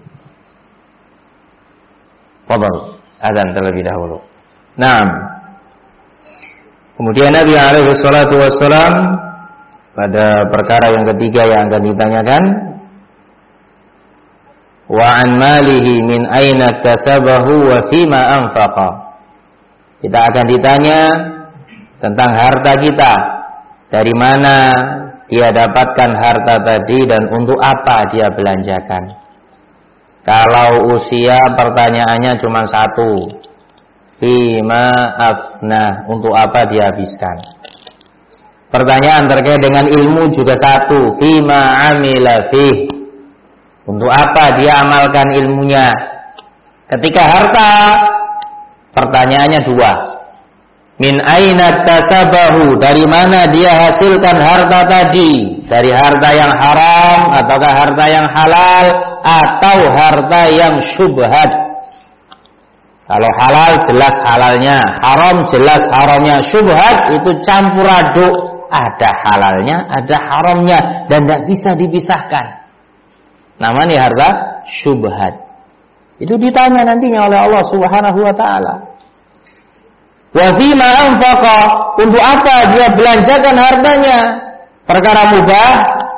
Fadhal, azan terlebih dahulu. Naam. Kemudian Nabi alaihi salatu wassalam pada perkara yang ketiga yang akan ditanyakan, wa an malihi min aina tasabahu wa fima anfaqa. Kita akan ditanya tentang harta kita, dari mana dia dapatkan harta tadi dan untuk apa dia belanjakan. Kalau usia pertanyaannya cuma satu, fima afna, untuk apa dia habiskan. Pertanyaan terkait dengan ilmu juga satu, fima amila fih, untuk apa dia amalkan ilmunya. Ketika harta, pertanyaannya dua. Min aina tasabahu, dari mana dia hasilkan harta tadi? Dari harta yang haram, ataukah harta yang halal, atau harta yang syubhat? Kalau halal jelas halalnya, haram jelas haramnya, syubhat itu campur aduk, ada halalnya, ada haramnya, dan tidak bisa dipisahkan. Namanya harta syubhat. Itu ditanya nantinya oleh Allah Subhanahu wa taala. Wa fima anfaqa, untuk apa dia belanjakan hartanya? Perkara mubah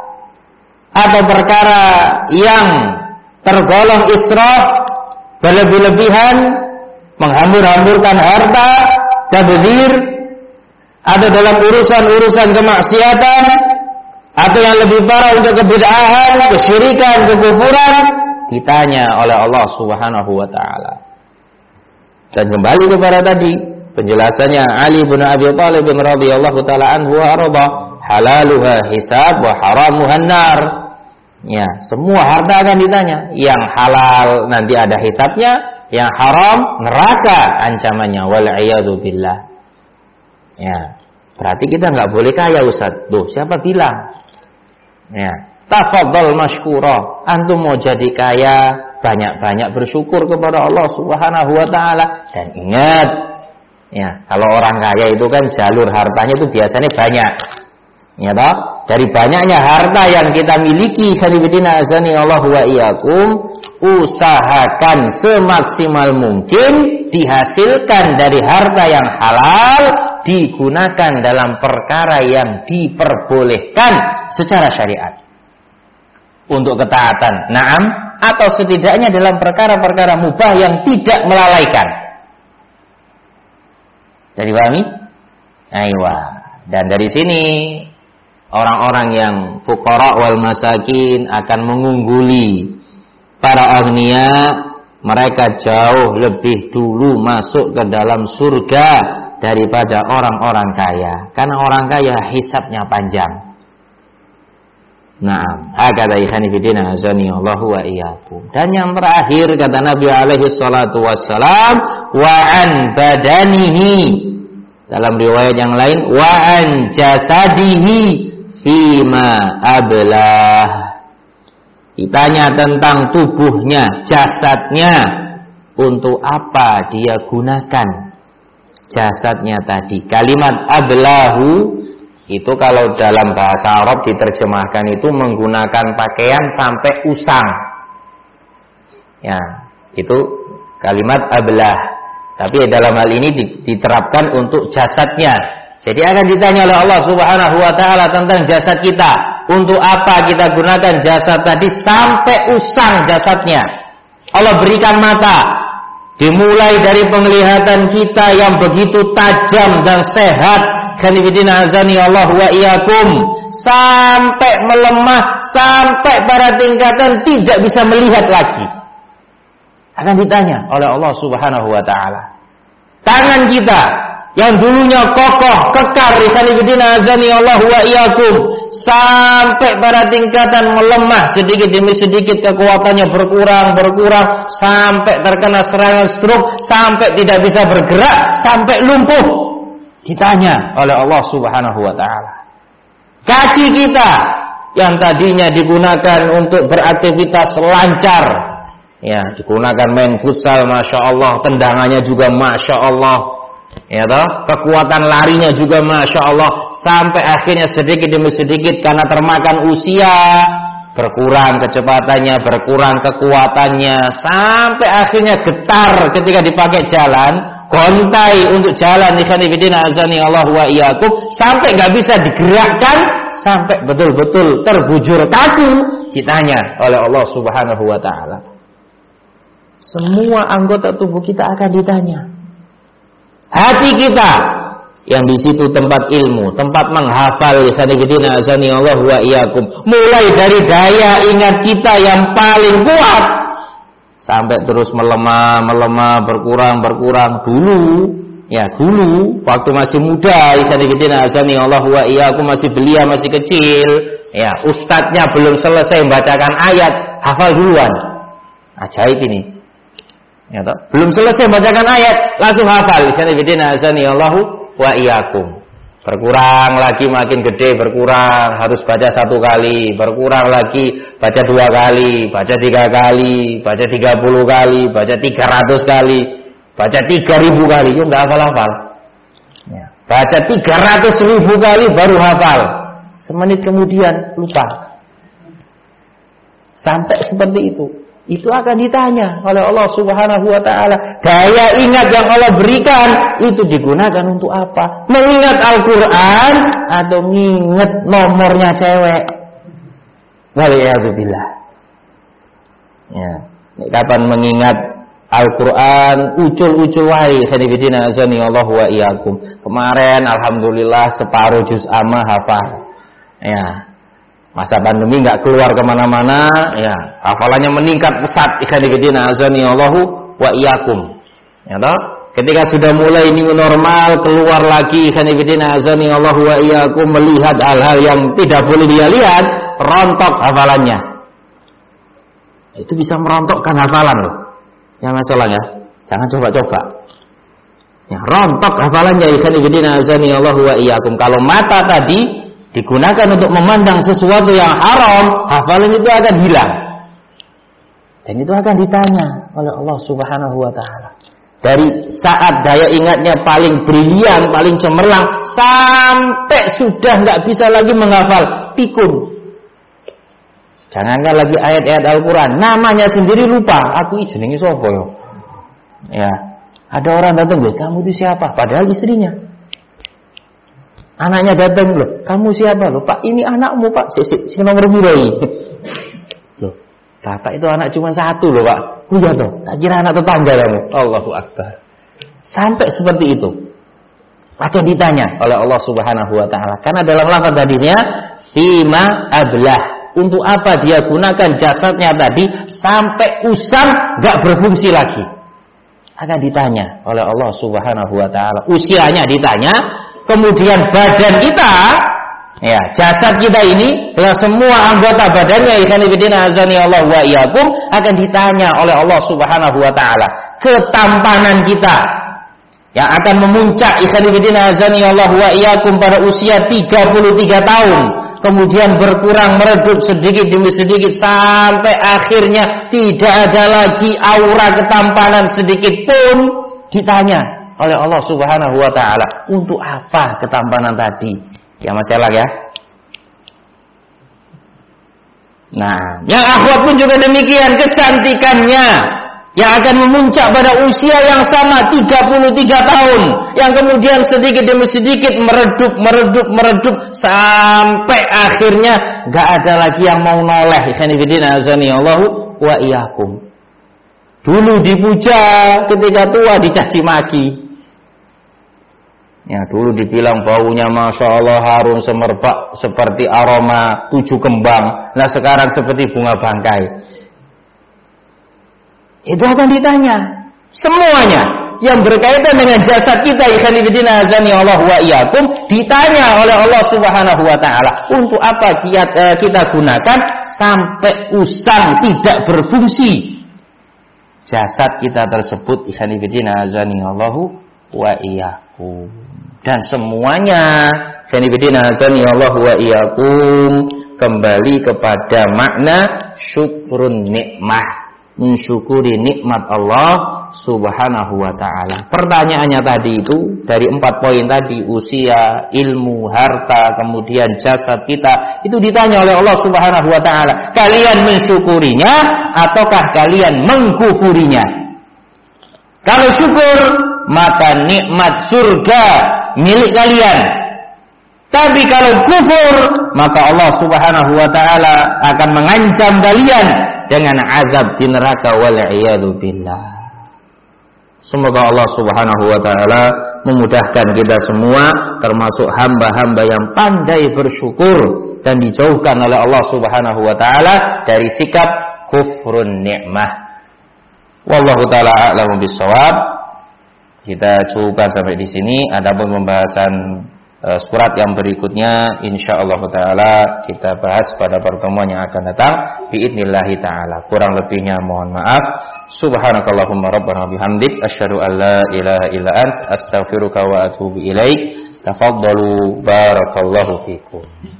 atau perkara yang tergolong israf, berlebih-lebihan, menghambur-hamburkan harta, tabdzir, atau dalam urusan-urusan kemaksiatan, atau yang lebih parah untuk kebid'ahan, kesyirikan, kekufuran, ditanya oleh Allah Subhanahu wa taala. Dan kembali kepada tadi penjelasannya Ali bin Abi Thalib radhiyallahu taala anhu wa arda, halaluha hisab wa haramuha nar. Ya, semua harta akan ditanya. Yang halal nanti ada hisabnya, yang haram neraka ancamannya, wal iyadu billah. Ya, berarti kita nggak boleh kaya, Ustaz. Duh, siapa bilang? Ya, tafadhal masykura. Antum mau jadi kaya, banyak-banyak bersyukur kepada Allah Subhanahu wa taala. Dan ingat, ya, kalau orang kaya itu kan jalur hartanya itu biasanya banyak. Ya toh? Dari banyaknya harta yang kita miliki, khairuddin azani Allah wa iyyakum, usahakan semaksimal mungkin dihasilkan dari harta yang halal, digunakan dalam perkara yang diperbolehkan secara syariat untuk ketaatan. Naam, atau setidaknya dalam perkara-perkara mubah yang tidak melalaikan. Jadi pahami? Aywa. Dan dari sini orang-orang yang fuqara wal masakin akan mengungguli para agniya. Mereka jauh lebih dulu masuk ke dalam surga daripada orang-orang kaya, karena orang kaya hisabnya panjang. Nah, hakadha ikhwani fillah azani Allahu wa iyyakum. Dan yang terakhir kata Nabi alaihi salatu wassalam, wa an badanihi, dalam riwayat yang lain wa an jasadihi fima ablah. Ditanya tentang tubuhnya, jasadnya, untuk apa dia gunakan jasadnya tadi. Kalimat ablahu itu kalau dalam bahasa Arab diterjemahkan itu menggunakan pakaian sampai usang. Ya, itu kalimat ablah. Tapi dalam hal ini diterapkan untuk jasadnya. Jadi akan ditanya oleh Allah Subhanahu wa taala tentang jasad kita. Untuk apa kita gunakan jasad tadi sampai usang jasadnya. Allah berikan mata, dimulai dari penglihatan kita yang begitu tajam dan sehat, khairuddin azani Allah wa iyyakum, sampai melemah, sampai pada tingkatan tidak bisa melihat lagi. Akan ditanya oleh Allah Subhanahu wa taala. Tangan kita yang dulunya kokoh, kekar, khairuddin azani Allah wa iyyakum, sampai pada tingkatan melemah sedikit demi sedikit, kekuatannya berkurang, berkurang, sampai terkena serangan stroke, sampai tidak bisa bergerak, sampai lumpuh. Ditanya oleh Allah Subhanahu wa taala. Kaki kita yang tadinya digunakan untuk beraktivitas lancar, ya, digunakan main futsal, masya Allah, tendangannya juga masya Allah, ya toh, kekuatan larinya juga masya Allah, sampai akhirnya sedikit demi sedikit karena termakan usia berkurang kecepatannya, berkurang kekuatannya, sampai akhirnya getar ketika dipakai jalan, gontai untuk jalan, ikhwan azani Allah wa iyyakum, sampai nggak bisa digerakkan, sampai betul-betul terbujur kaku. Ditanya oleh Allah Subhanahu wa taala. Semua anggota tubuh kita akan ditanya. Hati kita yang di situ tempat ilmu, tempat menghafal, ikhwan azani Allah wa iyyakum, mulai dari daya ingat kita yang paling kuat sampai terus melemah, melemah, berkurang, berkurang. Dulu, ya dulu, waktu masih muda, ikhwan azani Allah wa iyyakum, masih belia, masih kecil, ya ustadznya belum selesai membacakan ayat, hafal duluan. Ajaib ini. Ya, toh? Belum selesai bacakan ayat langsung hafal. Ikhwan azani Allahu wa iyyakum. Berkurang lagi, makin gede, berkurang, harus baca satu kali, berkurang lagi, baca dua kali, baca tiga kali, baca tiga puluh kali, baca tiga ratus kali, baca tiga ribu kali, yuk nggak hafal-hafal. Ya. Baca tiga ratus ribu kali baru hafal. Semenit kemudian lupa. Sampai seperti itu. Itu akan ditanya oleh Allah Subhanahu wa taala. Daya ingat yang Allah berikan itu digunakan untuk apa? Mengingat Al-Qur'an atau mengingat nomornya cewek? Waliyadzubillah. Ya, kapan mengingat Al-Qur'an ucul-ucul wae khairuddin azani Allah wa iyyakum. Kemarin alhamdulillah separuh juz amma hafal. Ya. Masa pandemi nggak keluar kemana-mana, ya hafalannya meningkat pesat. Ikhwan azani Allahu wa iyyakum. Ya toh? Ketika sudah mulai new normal, keluar lagi ikhwan azani Allahu wa iyyakum, melihat hal-hal yang tidak boleh dia lihat, rontok hafalannya. Itu bisa merontokkan hafalan loh. Ya masalahnya, jangan coba-coba. Ya rontok hafalannya ikhwan azani Allahu wa iyyakum. Kalau mata tadi digunakan untuk memandang sesuatu yang haram, hafalan itu akan hilang. Dan itu akan ditanya oleh Allah Subhanahu wa taala. Dari saat daya ingatnya paling brilian, paling cemerlang, sampai sudah nggak bisa lagi menghafal, pikun. Jangankan lagi ayat-ayat Al-Quran, namanya sendiri lupa. Aku jenenge sapa yo? Ya, ada orang datang, loh, kamu itu siapa? Padahal istrinya. Anaknya datang, loh, kamu siapa? Loh, Pak, ini anakmu, Pak. Si, si, si nomor birai. Loh, Bapak itu anak cuma satu, loh, Pak. Oh iya toh, tak kira anak tetangga kamu. Allahu Akbar. Sampai seperti itu. Atau ditanya oleh Allah Subhanahu wa taala. Karena dalam lafaz tadinya fima ablah. Untuk apa dia gunakan jasadnya tadi sampai usang gak berfungsi lagi? Akan ditanya oleh Allah Subhanahu wa taala. Usianya ditanya, kemudian badan kita, ya, jasad kita ini, dengan semua anggota badannya, ikhwan fillah azani Allah wa iyyakum, akan ditanya oleh Allah Subhanahu wa taala. Ketampanan kita yang akan memuncak, ikhwan fillah azani Allah wa iyyakum, pada usia tiga puluh tiga tahun. Kemudian berkurang, meredup sedikit demi sedikit sampai akhirnya tidak ada lagi aura ketampanan sedikit pun. Ditanya oleh Allah Subhanahu wa taala, untuk apa ketampanan tadi? Ya masalah ya. Nah, yang akhwat pun juga demikian, kecantikannya yang akan memuncak pada usia yang sama tiga puluh tiga tahun, yang kemudian sedikit demi sedikit meredup, meredup, meredup sampai akhirnya gak ada lagi yang mau noleh. Ikhwanifidina azanillahu wa iyyakum. Dulu dipuja, ketika tua dicaci maki. Ya, dulu dibilang baunya Masya Allah harum semerbak seperti aroma tujuh kembang. Nah sekarang seperti bunga bangkai. Itu akan ditanya semuanya yang berkaitan dengan jasad kita, ikhwan fillah azani Allah wa iyyakum, ditanya oleh Allah Subhanahu wa taala, untuk apa kita gunakan sampai usang tidak berfungsi jasad kita tersebut, ikhwan fillah azani Allah wa iyyakum. Dan semuanya, ikhwan fillah azani Allah wa iyyakum, kembali kepada makna syukrun nikmah, mensyukuri nikmat Allah Subhanahu wa taala. Pertanyaannya tadi itu dari empat poin tadi, usia, ilmu, harta, kemudian jasad kita, itu ditanya oleh Allah Subhanahu wa taala, kalian mensyukurinya ataukah kalian mengkufurinya? Kalau syukur, maka nikmat surga milik kalian. Tapi kalau kufur, maka Allah Subhanahu wa taala akan mengancam kalian dengan azab di neraka, wal'iyadu billah. Semoga Allah Subhanahu wa taala memudahkan kita semua termasuk hamba-hamba yang pandai bersyukur dan dijauhkan oleh Allah Subhanahu wa taala dari sikap kufrun nikmah. Wallahu taala a'lamu bissawab. Kita cukupkan sampai di sini. Adapun pembahasan surat yang berikutnya insyaallah taala kita bahas pada pertemuan yang akan datang biidznillah taala. Kurang lebihnya mohon maaf. Subhanakallahumma rabbana bihamdik asyhadu an la ilaha illa ant astaghfiruka wa atubu ilaik. Tafaddalu barakallahu fikum.